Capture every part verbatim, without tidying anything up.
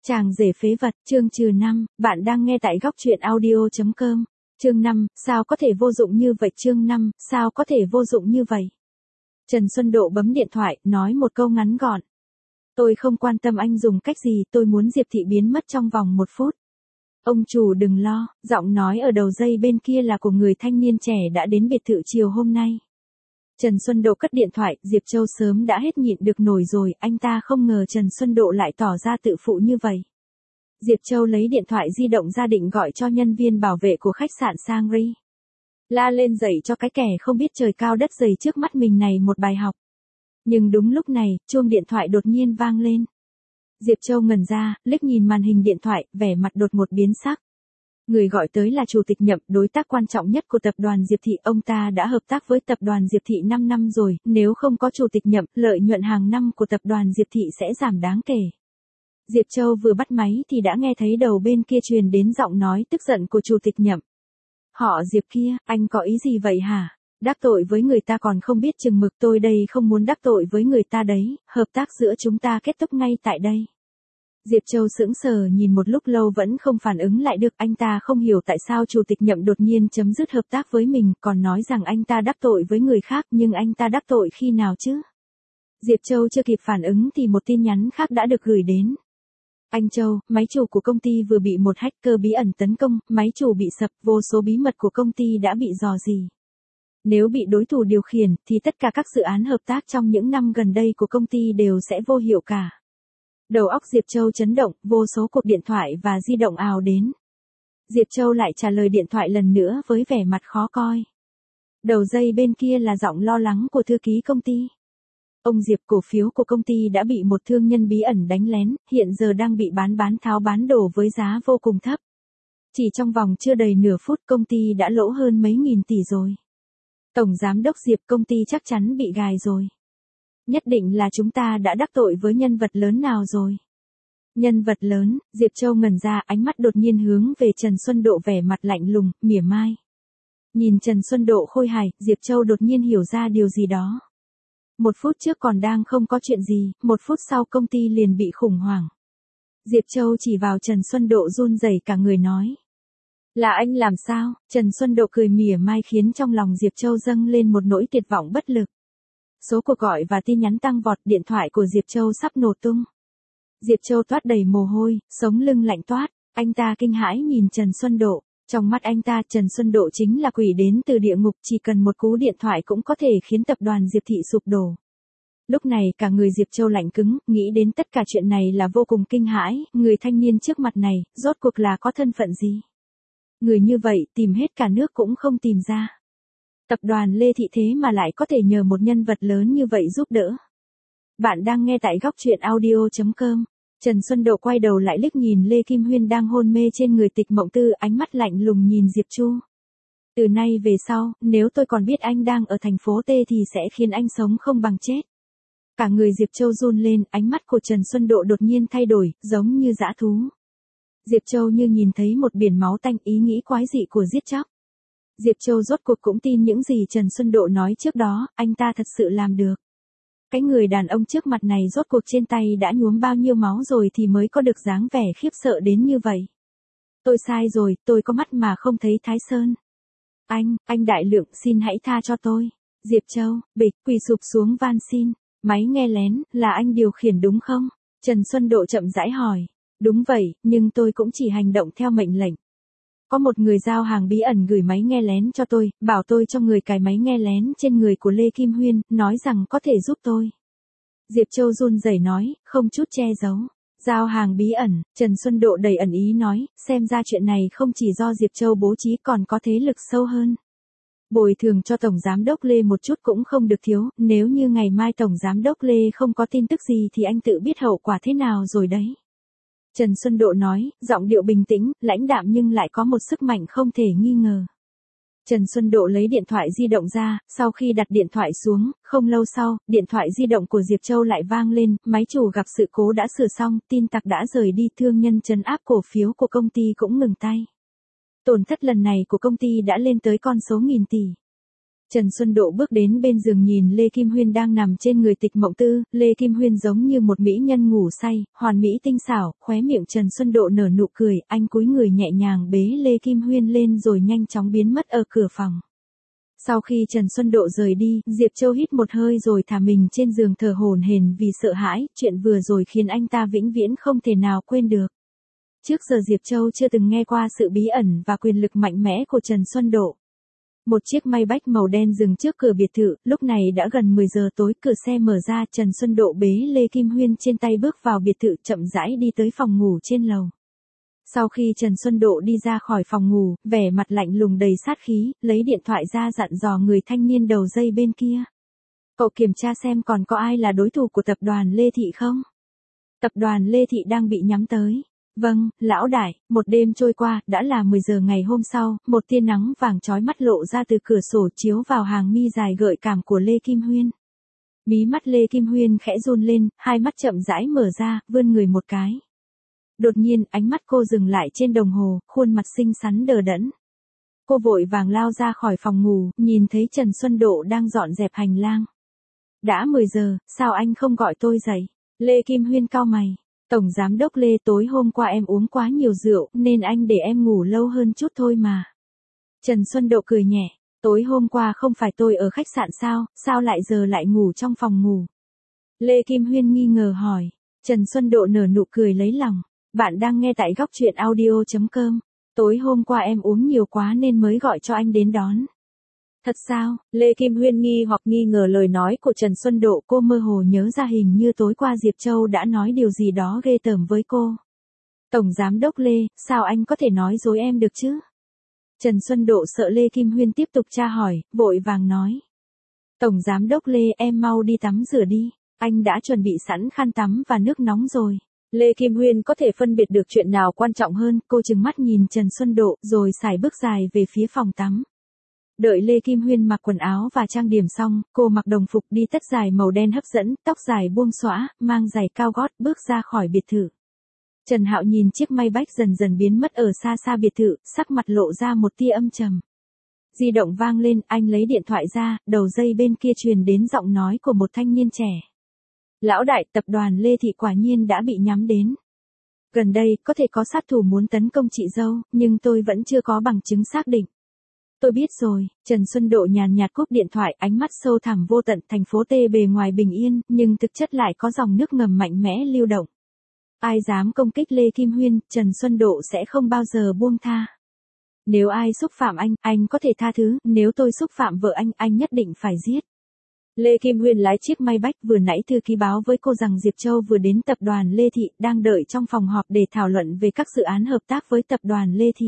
Chàng rể phế vật, chương trừ năm, bạn đang nghe tại góc truyện audio.com. Chương năm, sao có thể vô dụng như vậy? Chương năm, sao có thể vô dụng như vậy? Trần Xuân Độ bấm điện thoại, nói một câu ngắn gọn. Tôi không quan tâm anh dùng cách gì, tôi muốn Diệp Thị biến mất trong vòng một phút. Ông chủ đừng lo, giọng nói ở đầu dây bên kia là của người thanh niên trẻ đã đến biệt thự chiều hôm nay. Trần Xuân Độ cất điện thoại, Diệp Châu sớm đã hết nhịn được nổi rồi, anh ta không ngờ Trần Xuân Độ lại tỏ ra tự phụ như vậy. Diệp Châu lấy điện thoại di động ra định gọi cho nhân viên bảo vệ của khách sạn Sangri. La lên dạy cho cái kẻ không biết trời cao đất dày trước mắt mình này một bài học. Nhưng đúng lúc này, chuông điện thoại đột nhiên vang lên. Diệp Châu ngẩn ra, liếc nhìn màn hình điện thoại, vẻ mặt đột ngột biến sắc. Người gọi tới là Chủ tịch Nhậm, đối tác quan trọng nhất của tập đoàn Diệp Thị. Ông ta đã hợp tác với tập đoàn Diệp Thị năm năm rồi, nếu không có Chủ tịch Nhậm, lợi nhuận hàng năm của tập đoàn Diệp Thị sẽ giảm đáng kể. Diệp Châu vừa bắt máy thì đã nghe thấy đầu bên kia truyền đến giọng nói tức giận của Chủ tịch Nhậm. Họ Diệp kia, anh có ý gì vậy hả? Đắc tội với người ta còn không biết chừng mực, tôi đây không muốn đắc tội với người ta đấy, hợp tác giữa chúng ta kết thúc ngay tại đây. Diệp Châu sững sờ nhìn một lúc lâu vẫn không phản ứng lại được, anh ta không hiểu tại sao Chủ tịch Nhậm đột nhiên chấm dứt hợp tác với mình, còn nói rằng anh ta đắc tội với người khác, nhưng anh ta đắc tội khi nào chứ? Diệp Châu chưa kịp phản ứng thì một tin nhắn khác đã được gửi đến. Anh Châu, máy chủ của công ty vừa bị một hacker bí ẩn tấn công, máy chủ bị sập, vô số bí mật của công ty đã bị rò rỉ. Nếu bị đối thủ điều khiển, thì tất cả các dự án hợp tác trong những năm gần đây của công ty đều sẽ vô hiệu cả. Đầu óc Diệp Châu chấn động, vô số cuộc điện thoại và di động ào đến. Diệp Châu lại trả lời điện thoại lần nữa với vẻ mặt khó coi. Đầu dây bên kia là giọng lo lắng của thư ký công ty. Ông Diệp, cổ phiếu của công ty đã bị một thương nhân bí ẩn đánh lén, hiện giờ đang bị bán bán tháo bán đổ với giá vô cùng thấp. Chỉ trong vòng chưa đầy nửa phút công ty đã lỗ hơn mấy nghìn tỷ rồi. Tổng giám đốc Diệp, công ty chắc chắn bị gài rồi. Nhất định là chúng ta đã đắc tội với nhân vật lớn nào rồi. Nhân vật lớn, Diệp Châu ngẩn ra, ánh mắt đột nhiên hướng về Trần Xuân Độ, vẻ mặt lạnh lùng, mỉa mai. Nhìn Trần Xuân Độ khôi hài, Diệp Châu đột nhiên hiểu ra điều gì đó. Một phút trước còn đang không có chuyện gì, một phút sau công ty liền bị khủng hoảng. Diệp Châu chỉ vào Trần Xuân Độ run rẩy cả người nói. Là anh làm sao? Trần Xuân Độ cười mỉa mai khiến trong lòng Diệp Châu dâng lên một nỗi tuyệt vọng bất lực. Số cuộc gọi và tin nhắn tăng vọt, điện thoại của Diệp Châu sắp nổ tung. Diệp Châu toát đầy mồ hôi, sống lưng lạnh toát, anh ta kinh hãi nhìn Trần Xuân Độ. Trong mắt anh ta, Trần Xuân Độ chính là quỷ đến từ địa ngục, chỉ cần một cú điện thoại cũng có thể khiến tập đoàn Diệp Thị sụp đổ. Lúc này cả người Diệp Châu lạnh cứng, nghĩ đến tất cả chuyện này là vô cùng kinh hãi, người thanh niên trước mặt này, rốt cuộc là có thân phận gì? Người như vậy, tìm hết cả nước cũng không tìm ra. Tập đoàn Lê Thị thế mà lại có thể nhờ một nhân vật lớn như vậy giúp đỡ. Bạn đang nghe tại góc truyện audio.com. Trần Xuân Độ quay đầu lại liếc nhìn Lê Kim Huyên đang hôn mê trên người Tịch Mộng Tư, ánh mắt lạnh lùng nhìn Diệp Chu. Từ nay về sau, nếu tôi còn biết anh đang ở thành phố T thì sẽ khiến anh sống không bằng chết. Cả người Diệp Châu run lên, ánh mắt của Trần Xuân Độ đột nhiên thay đổi, giống như dã thú. Diệp Châu như nhìn thấy một biển máu tanh, ý nghĩ quái dị của giết chóc. Diệp Châu rốt cuộc cũng tin những gì Trần Xuân Độ nói trước đó, anh ta thật sự làm được. Cái người đàn ông trước mặt này rốt cuộc trên tay đã nhuốm bao nhiêu máu rồi thì mới có được dáng vẻ khiếp sợ đến như vậy. Tôi sai rồi, tôi có mắt mà không thấy Thái Sơn. Anh, anh đại lượng, xin hãy tha cho tôi. Diệp Châu, bịch, quỳ sụp xuống van xin. Máy nghe lén, là anh điều khiển đúng không? Trần Xuân Độ chậm rãi hỏi. Đúng vậy, nhưng tôi cũng chỉ hành động theo mệnh lệnh. Có một người giao hàng bí ẩn gửi máy nghe lén cho tôi, bảo tôi cho người cài máy nghe lén trên người của Lê Kim Huyên, nói rằng có thể giúp tôi. Diệp Châu run rẩy nói, không chút che giấu. Giao hàng bí ẩn, Trần Xuân Độ đầy ẩn ý nói, xem ra chuyện này không chỉ do Diệp Châu bố trí còn có thế lực sâu hơn. Bồi thường cho Tổng Giám đốc Lê một chút cũng không được thiếu, nếu như ngày mai Tổng Giám đốc Lê không có tin tức gì thì anh tự biết hậu quả thế nào rồi đấy. Trần Xuân Độ nói, giọng điệu bình tĩnh, lãnh đạm nhưng lại có một sức mạnh không thể nghi ngờ. Trần Xuân Độ lấy điện thoại di động ra, sau khi đặt điện thoại xuống, không lâu sau, điện thoại di động của Diệp Châu lại vang lên, máy chủ gặp sự cố đã sửa xong, tin tặc đã rời đi, thương nhân trấn áp cổ phiếu của công ty cũng ngừng tay. Tổn thất lần này của công ty đã lên tới con số nghìn tỷ. Trần Xuân Độ bước đến bên giường nhìn Lê Kim Huyên đang nằm trên người Tịch Mộng Tư, Lê Kim Huyên giống như một mỹ nhân ngủ say, hoàn mỹ tinh xảo, khóe miệng Trần Xuân Độ nở nụ cười, anh cúi người nhẹ nhàng bế Lê Kim Huyên lên rồi nhanh chóng biến mất ở cửa phòng. Sau khi Trần Xuân Độ rời đi, Diệp Châu hít một hơi rồi thả mình trên giường thở hổn hển vì sợ hãi, chuyện vừa rồi khiến anh ta vĩnh viễn không thể nào quên được. Trước giờ Diệp Châu chưa từng nghe qua sự bí ẩn và quyền lực mạnh mẽ của Trần Xuân Độ. Một chiếc Maybach màu đen dừng trước cửa biệt thự, lúc này đã gần mười giờ tối, cửa xe mở ra, Trần Xuân Độ bế Lê Kim Huyên trên tay bước vào biệt thự, chậm rãi đi tới phòng ngủ trên lầu. Sau khi Trần Xuân Độ đi ra khỏi phòng ngủ, vẻ mặt lạnh lùng đầy sát khí, lấy điện thoại ra dặn dò người thanh niên đầu dây bên kia. Cậu kiểm tra xem còn có ai là đối thủ của tập đoàn Lê Thị không? Tập đoàn Lê Thị đang bị nhắm tới. Vâng, lão đại. Một đêm trôi qua, đã là mười giờ ngày hôm sau, một tia nắng vàng chói mắt lộ ra từ cửa sổ chiếu vào hàng mi dài gợi cảm của Lê Kim Huyên. Mí mắt Lê Kim Huyên khẽ run lên, hai mắt chậm rãi mở ra, vươn người một cái. Đột nhiên, ánh mắt cô dừng lại trên đồng hồ, khuôn mặt xinh xắn đờ đẫn. Cô vội vàng lao ra khỏi phòng ngủ, nhìn thấy Trần Xuân Độ đang dọn dẹp hành lang. Đã mười giờ, sao anh không gọi tôi dậy? Lê Kim Huyên cau mày. Tổng giám đốc Lê, tối hôm qua em uống quá nhiều rượu, nên anh để em ngủ lâu hơn chút thôi mà. Trần Xuân Độ cười nhẹ. Tối hôm qua không phải tôi ở khách sạn sao, sao lại giờ lại ngủ trong phòng ngủ? Lê Kim Huyên nghi ngờ hỏi. Trần Xuân Độ nở nụ cười lấy lòng. Bạn đang nghe tại góc truyện audio chấm com. Tối hôm qua em uống nhiều quá nên mới gọi cho anh đến đón. Thật sao? Lê Kim Huyên nghi hoặc nghi ngờ lời nói của Trần Xuân Độ, cô mơ hồ nhớ ra hình như tối qua Diệp Châu đã nói điều gì đó ghê tởm với cô. Tổng giám đốc Lê, sao anh có thể nói dối em được chứ? Trần Xuân Độ sợ Lê Kim Huyên tiếp tục tra hỏi, vội vàng nói. Tổng giám đốc Lê, em mau đi tắm rửa đi, anh đã chuẩn bị sẵn khăn tắm và nước nóng rồi. Lê Kim Huyên có thể phân biệt được chuyện nào quan trọng hơn, cô trừng mắt nhìn Trần Xuân Độ rồi sải bước dài về phía phòng tắm. Đợi Lê Kim Huyên mặc quần áo và trang điểm xong, cô mặc đồng phục đi tất dài màu đen hấp dẫn, tóc dài buông xõa, mang giày cao gót bước ra khỏi biệt thự. Trần Hạo nhìn chiếc Maybach dần dần biến mất ở xa xa biệt thự, sắc mặt lộ ra một tia âm trầm. Di động vang lên, anh lấy điện thoại ra, đầu dây bên kia truyền đến giọng nói của một thanh niên trẻ. Lão đại, tập đoàn Lê Thị quả nhiên đã bị nhắm đến. Gần đây, có thể có sát thủ muốn tấn công chị dâu, nhưng tôi vẫn chưa có bằng chứng xác định. Tôi biết rồi, Trần Xuân Độ nhàn nhạt cúp điện thoại, ánh mắt sâu thẳm vô tận, thành phố T bề ngoài bình yên, nhưng thực chất lại có dòng nước ngầm mạnh mẽ lưu động. Ai dám công kích Lê Kim Huyên, Trần Xuân Độ sẽ không bao giờ buông tha. Nếu ai xúc phạm anh, anh có thể tha thứ, nếu tôi xúc phạm vợ anh, anh nhất định phải giết. Lê Kim Huyên lái chiếc Maybach, vừa nãy thư ký báo với cô rằng Diệp Châu vừa đến tập đoàn Lê Thị, đang đợi trong phòng họp để thảo luận về các dự án hợp tác với tập đoàn Lê Thị.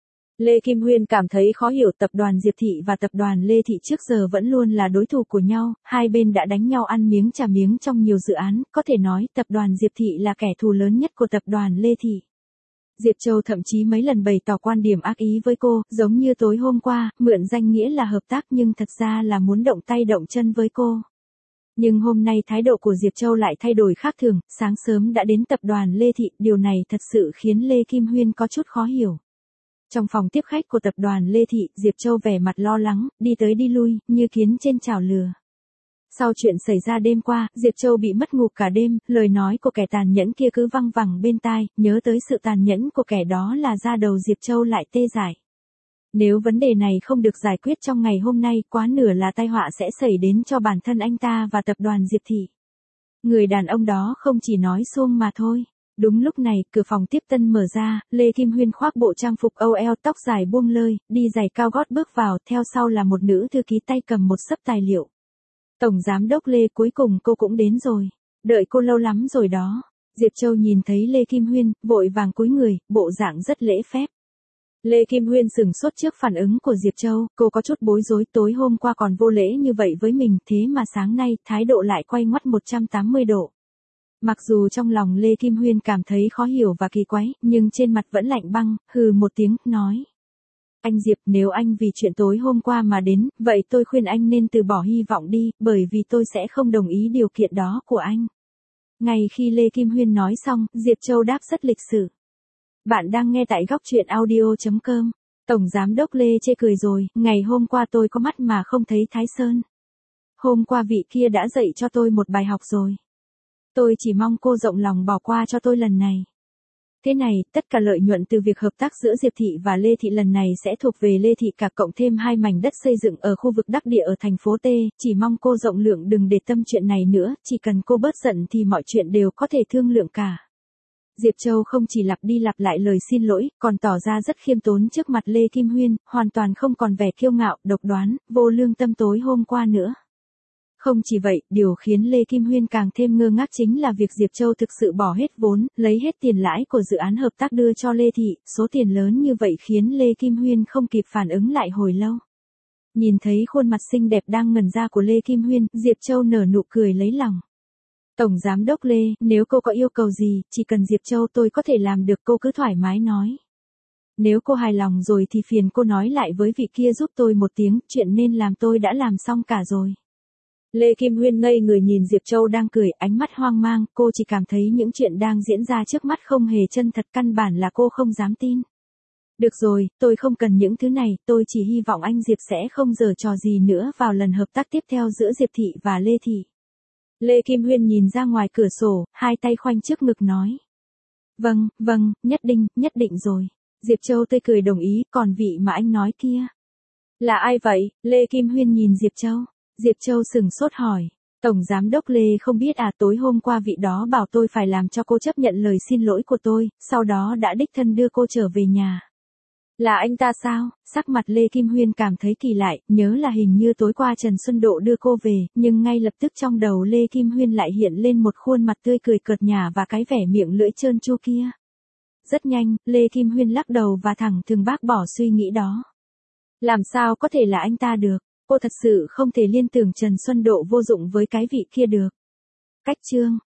Lê Kim Huyên cảm thấy khó hiểu, tập đoàn Diệp Thị và tập đoàn Lê Thị trước giờ vẫn luôn là đối thủ của nhau, hai bên đã đánh nhau ăn miếng trả miếng trong nhiều dự án, có thể nói tập đoàn Diệp Thị là kẻ thù lớn nhất của tập đoàn Lê Thị. Diệp Châu thậm chí mấy lần bày tỏ quan điểm ác ý với cô, giống như tối hôm qua, mượn danh nghĩa là hợp tác nhưng thật ra là muốn động tay động chân với cô. Nhưng hôm nay thái độ của Diệp Châu lại thay đổi khác thường, sáng sớm đã đến tập đoàn Lê Thị, điều này thật sự khiến Lê Kim Huyên có chút khó hiểu. Trong phòng tiếp khách của tập đoàn Lê Thị, Diệp Châu vẻ mặt lo lắng, đi tới đi lui, như kiến trên chảo lửa. Sau chuyện xảy ra đêm qua, Diệp Châu bị mất ngủ cả đêm, lời nói của kẻ tàn nhẫn kia cứ văng vẳng bên tai, nhớ tới sự tàn nhẫn của kẻ đó là da đầu Diệp Châu lại tê dại. Nếu vấn đề này không được giải quyết trong ngày hôm nay, quá nửa là tai họa sẽ xảy đến cho bản thân anh ta và tập đoàn Diệp Thị. Người đàn ông đó không chỉ nói suông mà thôi. Đúng lúc này, cửa phòng tiếp tân mở ra, Lê Kim Huyên khoác bộ trang phục âu eo, tóc dài buông lơi, đi giày cao gót bước vào, theo sau là một nữ thư ký tay cầm một xấp tài liệu. Tổng giám đốc Lê, cuối cùng cô cũng đến rồi. Đợi cô lâu lắm rồi đó. Diệp Châu nhìn thấy Lê Kim Huyên, vội vàng cúi người, bộ dạng rất lễ phép. Lê Kim Huyên sửng sốt trước phản ứng của Diệp Châu, cô có chút bối rối, tối hôm qua còn vô lễ như vậy với mình, thế mà sáng nay, thái độ lại quay ngoắt một trăm tám mươi độ. Mặc dù trong lòng Lê Kim Huyên cảm thấy khó hiểu và kỳ quái, nhưng trên mặt vẫn lạnh băng, hừ một tiếng, nói. Anh Diệp, nếu anh vì chuyện tối hôm qua mà đến, vậy tôi khuyên anh nên từ bỏ hy vọng đi, bởi vì tôi sẽ không đồng ý điều kiện đó của anh. Ngay khi Lê Kim Huyên nói xong, Diệp Châu đáp rất lịch sự. Bạn đang nghe tại góc truyện audio chấm com. Tổng Giám đốc Lê chê cười rồi, ngày hôm qua tôi có mắt mà không thấy Thái Sơn. Hôm qua vị kia đã dạy cho tôi một bài học rồi. Tôi chỉ mong cô rộng lòng bỏ qua cho tôi lần này. Thế này, tất cả lợi nhuận từ việc hợp tác giữa Diệp Thị và Lê Thị lần này sẽ thuộc về Lê Thị cả cộng thêm hai mảnh đất xây dựng ở khu vực đắc địa ở thành phố T, chỉ mong cô rộng lượng đừng để tâm chuyện này nữa, chỉ cần cô bớt giận thì mọi chuyện đều có thể thương lượng cả. Diệp Châu không chỉ lặp đi lặp lại lời xin lỗi, còn tỏ ra rất khiêm tốn trước mặt Lê Kim Huyên, hoàn toàn không còn vẻ kiêu ngạo, độc đoán, vô lương tâm tối hôm qua nữa. Không chỉ vậy, điều khiến Lê Kim Huyên càng thêm ngơ ngác chính là việc Diệp Châu thực sự bỏ hết vốn, lấy hết tiền lãi của dự án hợp tác đưa cho Lê Thị, số tiền lớn như vậy khiến Lê Kim Huyên không kịp phản ứng lại hồi lâu. Nhìn thấy khuôn mặt xinh đẹp đang ngẩn ra của Lê Kim Huyên, Diệp Châu nở nụ cười lấy lòng. Tổng Giám đốc Lê, nếu cô có yêu cầu gì, chỉ cần Diệp Châu tôi có thể làm được, cô cứ thoải mái nói. Nếu cô hài lòng rồi thì phiền cô nói lại với vị kia giúp tôi một tiếng, chuyện nên làm tôi đã làm xong cả rồi. Lê Kim Huyên ngây người nhìn Diệp Châu đang cười, ánh mắt hoang mang, cô chỉ cảm thấy những chuyện đang diễn ra trước mắt không hề chân thật, căn bản là cô không dám tin. Được rồi, tôi không cần những thứ này, tôi chỉ hy vọng anh Diệp sẽ không giở trò gì nữa vào lần hợp tác tiếp theo giữa Diệp Thị và Lê Thị. Lê Kim Huyên nhìn ra ngoài cửa sổ, hai tay khoanh trước ngực nói. Vâng, vâng, nhất định, nhất định rồi. Diệp Châu tươi cười đồng ý, còn vị mà anh nói kia. Là ai vậy? Lê Kim Huyên nhìn Diệp Châu. Diệp Châu sừng sốt hỏi. Tổng Giám đốc Lê không biết à, tối hôm qua vị đó bảo tôi phải làm cho cô chấp nhận lời xin lỗi của tôi, sau đó đã đích thân đưa cô trở về nhà. Là anh ta sao? Sắc mặt Lê Kim Huyên cảm thấy kỳ lạ, nhớ là hình như tối qua Trần Xuân Độ đưa cô về, nhưng ngay lập tức trong đầu Lê Kim Huyên lại hiện lên một khuôn mặt tươi cười cợt nhả và cái vẻ miệng lưỡi trơn tru kia. Rất nhanh, Lê Kim Huyên lắc đầu và thẳng thừng bác bỏ suy nghĩ đó. Làm sao có thể là anh ta được? Cô thật sự không thể liên tưởng Trần Xuân Độ vô dụng với cái vị kia được. Cách chương